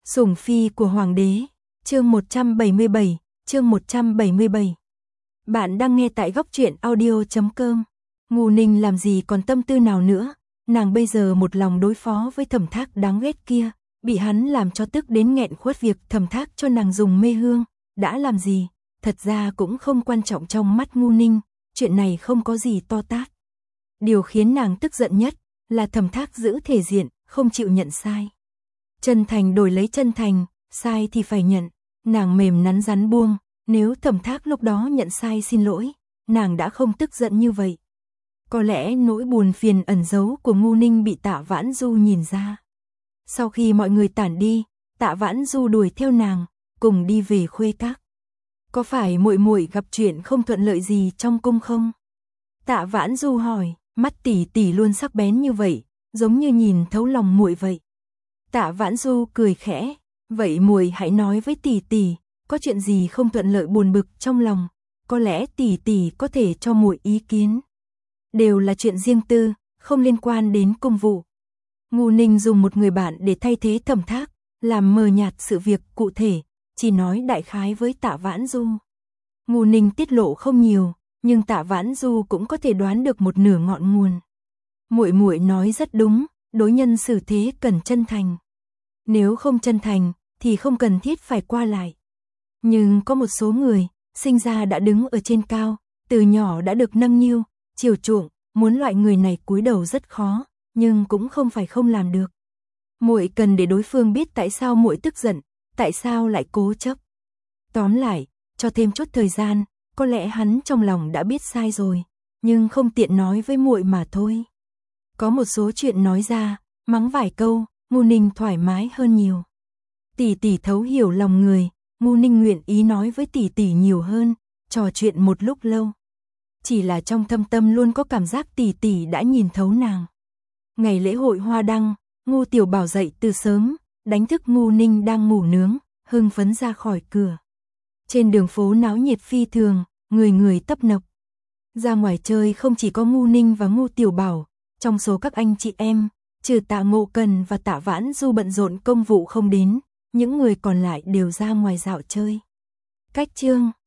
Sủng phi của hoàng đế, chương 177, chương 177. Bạn đang nghe tại góc truyện audio.com. Ngô Ninh làm gì còn tâm tư nào nữa, nàng bây giờ một lòng đối phó với Thẩm Thác đáng ghét kia, bị hắn làm cho tức đến nghẹn khuất. Việc Thẩm Thác cho nàng dùng mê hương, đã làm gì, thật ra cũng không quan trọng trong mắt Ngô Ninh, chuyện này không có gì to tát. Điều khiến nàng tức giận nhất là Thẩm Thác giữ thể diện, không chịu nhận sai. Chân thành đổi lấy chân thành, sai thì phải nhận, nàng mềm nắn rắn buông, nếu Thẩm Thác lúc đó nhận sai xin lỗi, nàng đã không tức giận như vậy. Có lẽ nỗi buồn phiền ẩn giấu của Ngô Ninh bị Tạ Vãn Du nhìn ra. Sau khi mọi người tản đi, Tạ Vãn Du đuổi theo nàng, cùng đi về Khuê Các. Có phải muội muội gặp chuyện không thuận lợi gì trong cung không? Tạ Vãn Du hỏi, mắt tỷ tỷ luôn sắc bén như vậy, giống như nhìn thấu lòng muội vậy. Tạ Vãn Du cười khẽ, vậy muội hãy nói với tỷ tỷ, có chuyện gì không thuận lợi buồn bực trong lòng, có lẽ tỷ tỷ có thể cho muội ý kiến. Đều là chuyện riêng tư, không liên quan đến công vụ. Ngô Ninh dùng một người bạn để thay thế Thẩm Thác, làm mờ nhạt sự việc cụ thể, chỉ nói đại khái với Tạ Vãn Du. Ngô Ninh tiết lộ không nhiều, nhưng Tạ Vãn Du cũng có thể đoán được một nửa ngọn nguồn. Muội muội nói rất đúng, đối nhân xử thế cần chân thành. Nếu không chân thành, thì không cần thiết phải qua lại. Nhưng có một số người, sinh ra đã đứng ở trên cao, từ nhỏ đã được nâng niu, chiều chuộng, muốn loại người này cúi đầu rất khó, nhưng cũng không phải không làm được. Muội cần để đối phương biết tại sao muội tức giận, tại sao lại cố chấp. Tóm lại, cho thêm chút thời gian, có lẽ hắn trong lòng đã biết sai rồi, nhưng không tiện nói với muội mà thôi. Có một số chuyện nói ra, mắng vài câu, Ngô Ninh thoải mái hơn nhiều. Tỷ tỷ thấu hiểu lòng người, Ngô Ninh nguyện ý nói với tỷ tỷ nhiều hơn, trò chuyện một lúc lâu. Chỉ là trong thâm tâm luôn có cảm giác tỷ tỷ đã nhìn thấu nàng. Ngày lễ hội hoa đăng, Ngô Tiểu Bảo dậy từ sớm, đánh thức Ngô Ninh đang ngủ nướng, hưng phấn ra khỏi cửa. Trên đường phố náo nhiệt phi thường, người người tấp nập. Ra ngoài chơi không chỉ có Ngô Ninh và Ngô Tiểu Bảo, trong số các anh chị em, trừ Tạ Ngộ Cần và Tạ Vãn Du bận rộn công vụ không đến, những người còn lại đều ra ngoài dạo chơi. Cách chương